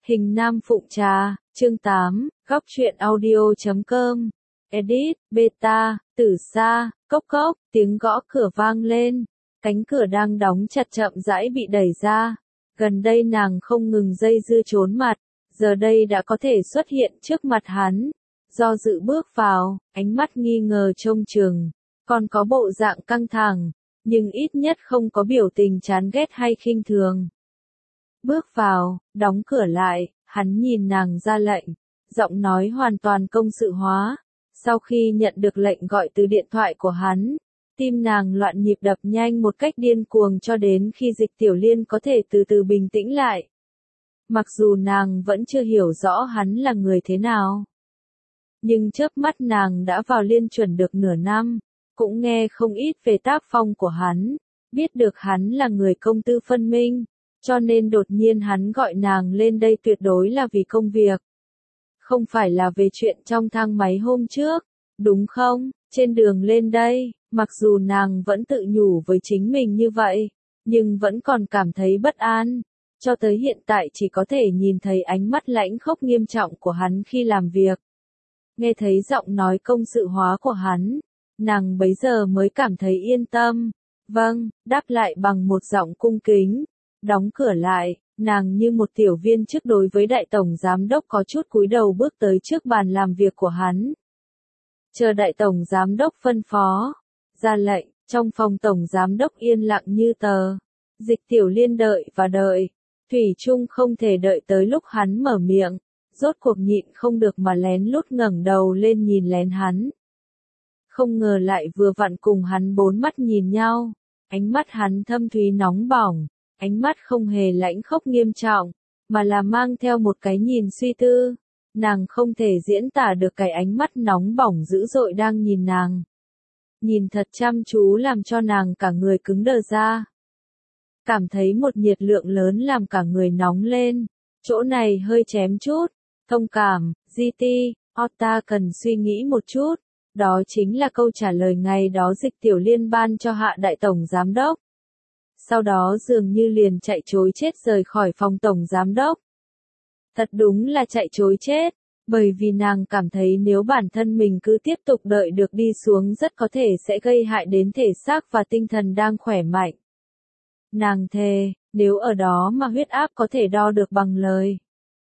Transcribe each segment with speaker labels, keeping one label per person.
Speaker 1: Hình Nam Phụng Trà, chương 8, góc truyện audio.com, edit, beta, từ xa, cốc cốc, tiếng gõ cửa vang lên, cánh cửa đang đóng chặt chậm rãi bị đẩy ra, gần đây nàng không ngừng dây dưa trốn mặt, giờ đây đã có thể xuất hiện trước mặt hắn, do dự bước vào, ánh mắt nghi ngờ trông chừng, còn có bộ dạng căng thẳng, nhưng ít nhất không có biểu tình chán ghét hay khinh thường. Bước vào, đóng cửa lại, hắn nhìn nàng ra lệnh, giọng nói hoàn toàn công sự hóa. Sau khi nhận được lệnh gọi từ điện thoại của hắn, tim nàng loạn nhịp đập nhanh một cách điên cuồng cho đến khi Dịch Tiểu Liên có thể từ từ bình tĩnh lại. Mặc dù nàng vẫn chưa hiểu rõ hắn là người thế nào, nhưng chớp mắt nàng đã vào Liên Chuẩn được nửa năm, cũng nghe không ít về tác phong của hắn, biết được hắn là người công tư phân minh. Cho nên đột nhiên hắn gọi nàng lên đây tuyệt đối là vì công việc. Không phải là về chuyện trong thang máy hôm trước, đúng không? Trên đường lên đây, mặc dù nàng vẫn tự nhủ với chính mình như vậy, nhưng vẫn còn cảm thấy bất an. Cho tới hiện tại chỉ có thể nhìn thấy ánh mắt lãnh khốc nghiêm trọng của hắn khi làm việc. Nghe thấy giọng nói công sự hóa của hắn, nàng bấy giờ mới cảm thấy yên tâm. Vâng, đáp lại bằng một giọng cung kính. Đóng cửa lại, nàng như một tiểu viên chức đối với đại tổng giám đốc có chút cúi đầu bước tới trước bàn làm việc của hắn. Chờ đại tổng giám đốc phân phó, ra lệnh, trong phòng tổng giám đốc yên lặng như tờ. Dịch Tiểu Liên đợi và đợi, thủy chung không thể đợi tới lúc hắn mở miệng, rốt cuộc nhịn không được mà lén lút ngẩng đầu lên nhìn lén hắn. Không ngờ lại vừa vặn cùng hắn bốn mắt nhìn nhau, ánh mắt hắn thâm thúy nóng bỏng. Ánh mắt không hề lãnh khốc nghiêm trọng, mà là mang theo một cái nhìn suy tư. Nàng không thể diễn tả được cái ánh mắt nóng bỏng dữ dội đang nhìn nàng. Nhìn thật chăm chú làm cho nàng cả người cứng đờ ra. Cảm thấy một nhiệt lượng lớn làm cả người nóng lên. Chỗ này hơi chém chút. Thông cảm, GT, Ota cần suy nghĩ một chút. Đó chính là câu trả lời ngày đó Dịch Tiểu Liên ban cho hạ đại tổng giám đốc. Sau đó dường như liền chạy trối chết rời khỏi phòng tổng giám đốc. Thật đúng là chạy trối chết, bởi vì nàng cảm thấy nếu bản thân mình cứ tiếp tục đợi được đi xuống rất có thể sẽ gây hại đến thể xác và tinh thần đang khỏe mạnh. Nàng thề, nếu ở đó mà huyết áp có thể đo được bằng lời.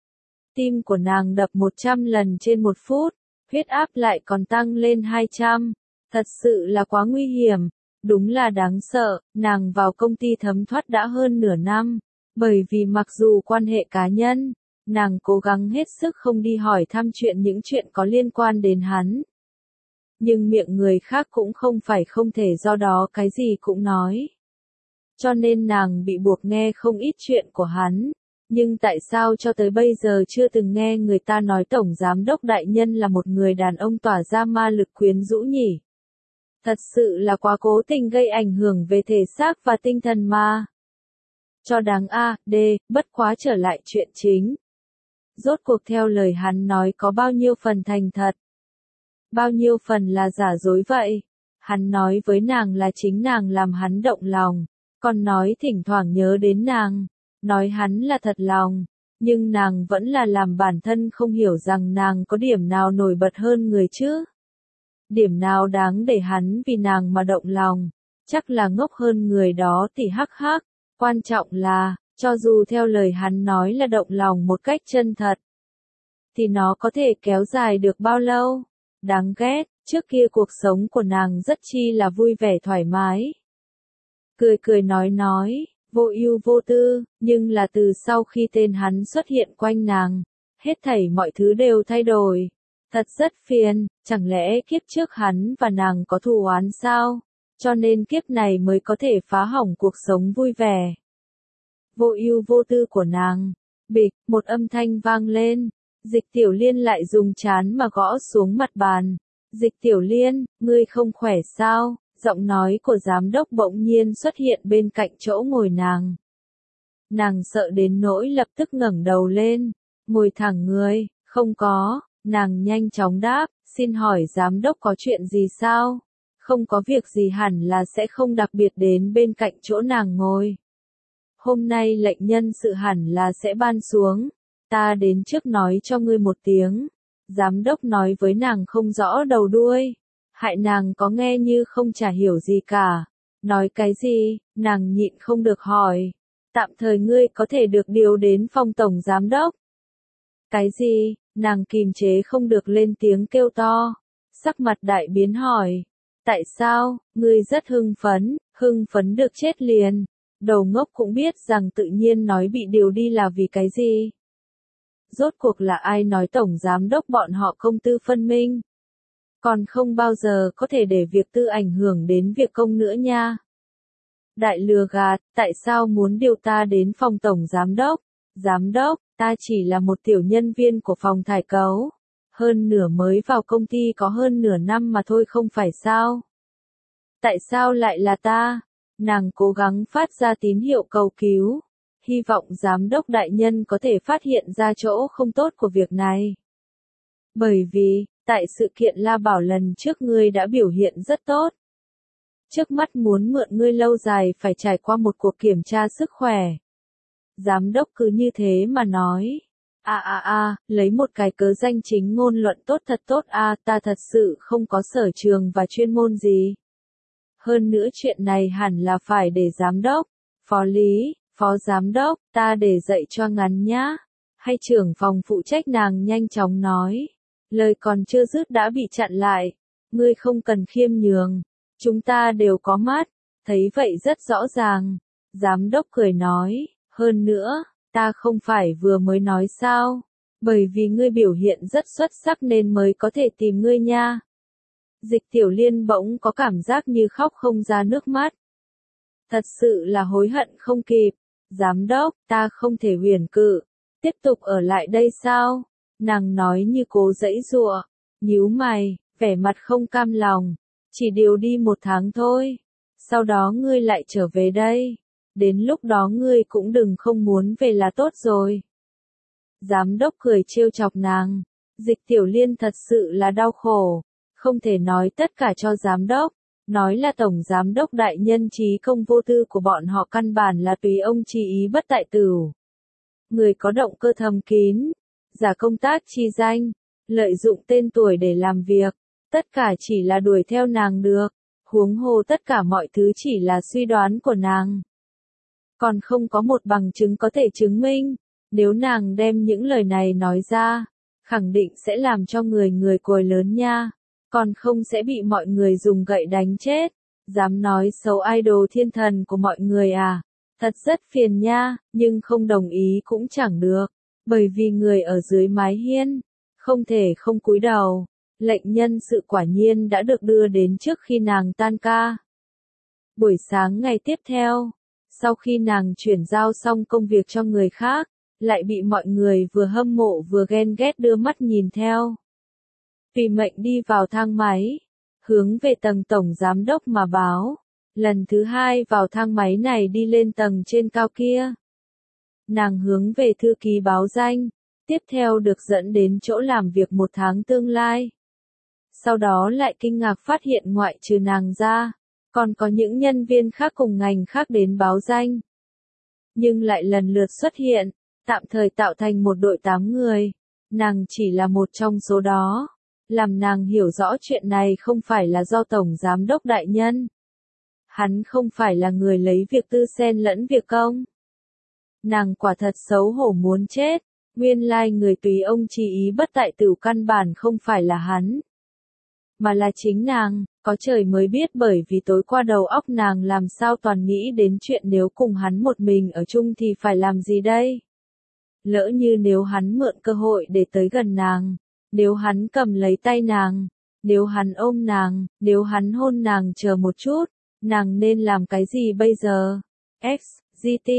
Speaker 1: Tim của nàng đập 100 lần trên 1 phút, huyết áp lại còn tăng lên 200, thật sự là quá nguy hiểm. Đúng là đáng sợ, nàng vào công ty thấm thoát đã hơn nửa năm, bởi vì mặc dù quan hệ cá nhân, nàng cố gắng hết sức không đi hỏi thăm những chuyện có liên quan đến hắn. Nhưng miệng người khác cũng không phải không thể do đó cái gì cũng nói. Cho nên nàng bị buộc nghe không ít chuyện của hắn, nhưng tại sao cho tới bây giờ chưa từng nghe người ta nói tổng giám đốc đại nhân là một người đàn ông tỏa ra ma lực quyến rũ nhỉ? Thật sự là quá cố tình gây ảnh hưởng về thể xác và tinh thần mà. Cho đáng bất quá trở lại chuyện chính. Rốt cuộc theo lời hắn nói có bao nhiêu phần thành thật? Bao nhiêu phần là giả dối vậy? Hắn nói với nàng là chính nàng làm hắn động lòng, còn nói thỉnh thoảng nhớ đến nàng, nói hắn là thật lòng, nhưng nàng vẫn là làm bản thân không hiểu rằng nàng có điểm nào nổi bật hơn người chứ. Điểm nào đáng để hắn vì nàng mà động lòng, chắc là ngốc hơn người đó thì hắc hắc, quan trọng là, cho dù theo lời hắn nói là động lòng một cách chân thật, thì nó có thể kéo dài được bao lâu? Đáng ghét, trước kia cuộc sống của nàng rất chi là vui vẻ thoải mái. Cười cười nói, vô ưu vô tư, nhưng là từ sau khi tên hắn xuất hiện quanh nàng, hết thảy mọi thứ đều thay đổi. Thật rất phiền, chẳng lẽ kiếp trước hắn và nàng có thù oán sao? Cho nên kiếp này mới có thể phá hỏng cuộc sống vui vẻ. Vô ưu vô tư của nàng. Bịch, một âm thanh vang lên. Dịch Tiểu Liên lại dùng trán mà gõ xuống mặt bàn. Dịch Tiểu Liên, ngươi không khỏe sao? Giọng nói của giám đốc bỗng nhiên xuất hiện bên cạnh chỗ ngồi nàng. Nàng sợ đến nỗi lập tức ngẩng đầu lên. Ngồi thẳng người, không có. Nàng nhanh chóng đáp, xin hỏi giám đốc có chuyện gì sao? Không có việc gì hẳn là sẽ không đặc biệt đến bên cạnh chỗ nàng ngồi. Hôm nay lệnh nhân sự hẳn là sẽ ban xuống. ta đến trước nói cho ngươi một tiếng. Giám đốc nói với nàng không rõ đầu đuôi, hại nàng có nghe như không chả hiểu gì cả. Nói cái gì, nàng nhịn không được hỏi. Tạm thời ngươi có thể được điều đến phòng tổng giám đốc. Cái gì, nàng kìm chế không được lên tiếng kêu to. Sắc mặt đại biến hỏi. Tại sao, ngươi rất hưng phấn được chết liền. Đầu ngốc cũng biết rằng tự nhiên nói bị điều đi là vì cái gì. Rốt cuộc là ai nói tổng giám đốc bọn họ công tư phân minh. Còn không bao giờ có thể để việc tư ảnh hưởng đến việc công nữa nha. Đại lừa gạt, tại sao muốn điều ta đến phòng tổng giám đốc? Giám đốc, ta chỉ là một tiểu nhân viên của phòng thải cấu. Hơn nửa mới vào công ty có hơn nửa năm mà thôi không phải sao? Tại sao lại là ta? Nàng cố gắng phát ra tín hiệu cầu cứu. Hy vọng giám đốc đại nhân có thể phát hiện ra chỗ không tốt của việc này. Bởi vì, tại sự kiện La Bảo lần trước ngươi đã biểu hiện rất tốt. Trước mắt muốn mượn ngươi lâu dài phải trải qua một cuộc kiểm tra sức khỏe. Giám đốc cứ như thế mà nói. Lấy một cái cớ danh chính ngôn luận tốt thật tốt ta thật sự không có sở trường và chuyên môn gì. Hơn nữa chuyện này hẳn là phải để giám đốc, phó giám đốc, ta để dạy cho ngắn nhá. Hay trưởng phòng phụ trách nàng nhanh chóng nói. Lời còn chưa dứt đã bị chặn lại. Ngươi không cần khiêm nhường. Chúng ta đều có mắt. Thấy vậy rất rõ ràng. Giám đốc cười nói. Hơn nữa, ta không phải vừa mới nói sao. Bởi vì ngươi biểu hiện rất xuất sắc nên mới có thể tìm ngươi nha. Dịch Tiểu Liên bỗng có cảm giác như khóc không ra nước mắt. Thật sự là hối hận không kịp. Giám đốc, ta không thể huyền cự. Tiếp tục ở lại đây sao? Nàng nói như cố giãy giụa, nhíu mày, vẻ mặt không cam lòng. Chỉ điều đi 1 tháng thôi. Sau đó ngươi lại trở về đây. Đến lúc đó ngươi cũng đừng không muốn về là tốt rồi. Giám đốc cười trêu chọc nàng. Dịch Tiểu Liên thật sự là đau khổ. Không thể nói tất cả cho giám đốc. Nói là tổng giám đốc đại nhân trí công vô tư của bọn họ căn bản là tùy ông chi ý bất tại tửu. Người có động cơ thầm kín, giả công tác chi danh, lợi dụng tên tuổi để làm việc, tất cả chỉ là đuổi theo nàng được, huống hồ tất cả mọi thứ chỉ là suy đoán của nàng. Còn không có một bằng chứng có thể chứng minh, nếu nàng đem những lời này nói ra, khẳng định sẽ làm cho người cười lớn nha, còn không sẽ bị mọi người dùng gậy đánh chết, dám nói xấu idol thiên thần của mọi người à. Thật rất phiền nha, nhưng không đồng ý cũng chẳng được, bởi vì người ở dưới mái hiên, không thể không cúi đầu. Lệnh nhân sự quả nhiên đã được đưa đến trước khi nàng tan ca. Buổi sáng ngày tiếp theo, sau khi nàng chuyển giao xong công việc cho người khác, lại bị mọi người vừa hâm mộ vừa ghen ghét đưa mắt nhìn theo. Tùy mệnh đi vào thang máy, hướng về tầng tổng giám đốc mà báo. Lần thứ 2 vào thang máy này đi lên tầng trên cao kia. Nàng hướng về thư ký báo danh, tiếp theo được dẫn đến chỗ làm việc 1 tháng tương lai. Sau đó lại kinh ngạc phát hiện ngoại trừ nàng ra, còn có những nhân viên khác cùng ngành khác đến báo danh. Nhưng lại lần lượt xuất hiện, tạm thời tạo thành một đội 8 người. Nàng chỉ là một trong số đó. Làm nàng hiểu rõ chuyện này không phải là do tổng giám đốc đại nhân. Hắn không phải là người lấy việc tư xen lẫn việc công. Nàng quả thật xấu hổ muốn chết, nguyên lai người tùy ông chi ý bất tại tửu căn bản không phải là hắn. Mà là chính nàng, có trời mới biết bởi vì tối qua đầu óc nàng làm sao toàn nghĩ đến chuyện nếu cùng hắn một mình ở chung thì phải làm gì đây. Lỡ như nếu hắn mượn cơ hội để tới gần nàng, nếu hắn cầm lấy tay nàng, nếu hắn ôm nàng, nếu hắn hôn nàng chờ một chút. Nàng nên làm cái gì bây giờ? XGT,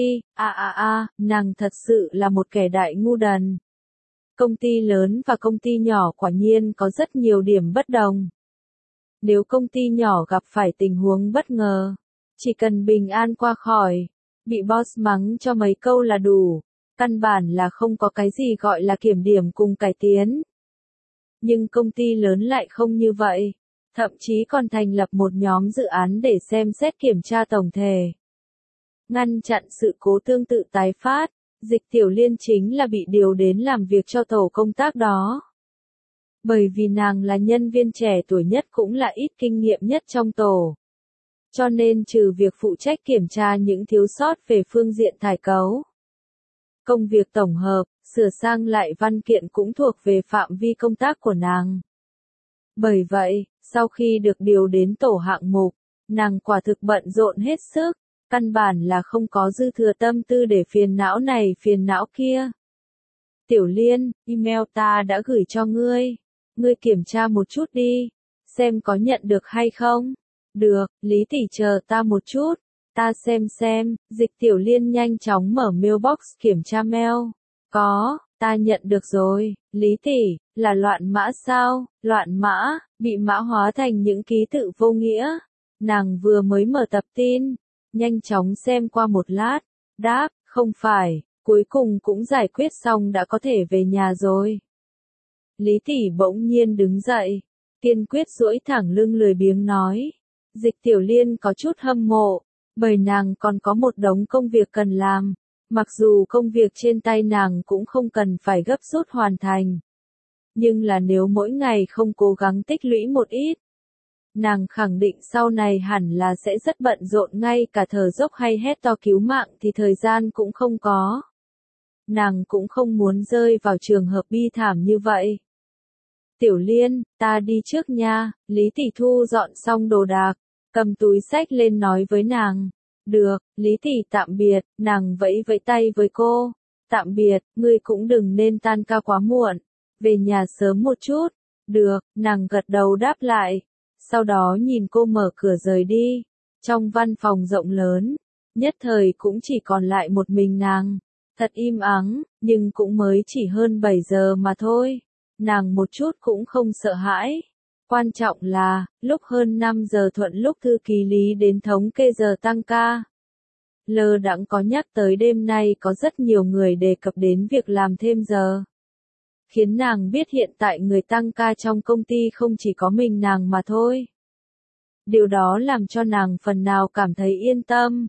Speaker 1: nàng thật sự là một kẻ đại ngu đần. Công ty lớn và công ty nhỏ quả nhiên có rất nhiều điểm bất đồng. Nếu công ty nhỏ gặp phải tình huống bất ngờ, chỉ cần bình an qua khỏi, bị boss mắng cho mấy câu là đủ, căn bản là không có cái gì gọi là kiểm điểm cùng cải tiến. Nhưng công ty lớn lại không như vậy. Thậm chí còn thành lập một nhóm dự án để xem xét kiểm tra tổng thể. Ngăn chặn sự cố tương tự tái phát, Dịch Tiểu Liên chính là bị điều đến làm việc cho tổ công tác đó. Bởi vì nàng là nhân viên trẻ tuổi nhất cũng là ít kinh nghiệm nhất trong tổ. Cho nên trừ việc phụ trách kiểm tra những thiếu sót về phương diện thải cấu, công việc tổng hợp, sửa sang lại văn kiện cũng thuộc về phạm vi công tác của nàng. Bởi vậy, sau khi được điều đến tổ hạng mục, nàng quả thực bận rộn hết sức, căn bản là không có dư thừa tâm tư để phiền não này phiền não kia. Tiểu Liên, email ta đã gửi cho ngươi. Ngươi kiểm tra một chút đi, xem có nhận được hay không. Được, Lý tỷ chờ ta một chút, ta xem. Dịch Tiểu Liên nhanh chóng mở mailbox kiểm tra mail. Có, ta nhận được rồi. Lý tỷ, là loạn mã sao? Loạn mã, bị mã hóa thành những ký tự vô nghĩa. Nàng vừa mới mở tập tin, nhanh chóng xem qua một lát, đáp, không phải, cuối cùng cũng giải quyết xong đã có thể về nhà rồi. Lý tỷ bỗng nhiên đứng dậy, kiên quyết duỗi thẳng lưng lười biếng nói. Dịch Tiểu Liên có chút hâm mộ, bởi nàng còn có một đống công việc cần làm, mặc dù công việc trên tay nàng cũng không cần phải gấp rút hoàn thành. Nhưng là nếu mỗi ngày không cố gắng tích lũy một ít, nàng khẳng định sau này hẳn là sẽ rất bận rộn, ngay cả thở dốc hay hét to cứu mạng thì thời gian cũng không có. Nàng cũng không muốn rơi vào trường hợp bi thảm như vậy. Tiểu Liên, ta đi trước nha. Lý tỷ thu dọn xong đồ đạc, cầm túi xách lên nói với nàng. Được, Lý tỷ tạm biệt, nàng vẫy vẫy tay với cô. Tạm biệt, ngươi cũng đừng nên tan ca quá muộn, về nhà sớm một chút. Được, nàng gật đầu đáp lại. Sau đó nhìn cô mở cửa rời đi. Trong văn phòng rộng lớn, nhất thời cũng chỉ còn lại một mình nàng. Thật im ắng, nhưng cũng mới chỉ hơn 7 giờ mà thôi. Nàng một chút cũng không sợ hãi. Quan trọng là, lúc hơn 5 giờ thuận lúc thư ký Lý đến thống kê giờ tăng ca. Lơ đãng có nhắc tới đêm nay có rất nhiều người đề cập đến việc làm thêm giờ. Khiến nàng biết hiện tại người tăng ca trong công ty không chỉ có mình nàng mà thôi. Điều đó làm cho nàng phần nào cảm thấy yên tâm.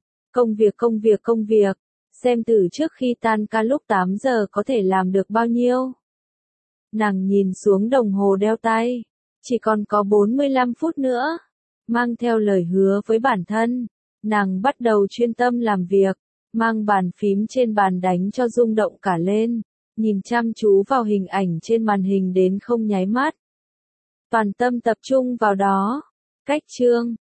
Speaker 1: Công việc. Xem từ trước khi tan ca lúc 8 giờ có thể làm được bao nhiêu. Nàng nhìn xuống đồng hồ đeo tay. Chỉ còn có 45 phút nữa. Mang theo lời hứa với bản thân, nàng bắt đầu chuyên tâm làm việc. Mang bàn phím trên bàn đánh cho rung động cả lên. Nhìn chăm chú vào hình ảnh trên màn hình đến không nháy mắt. Toàn tâm tập trung vào đó. Cách chương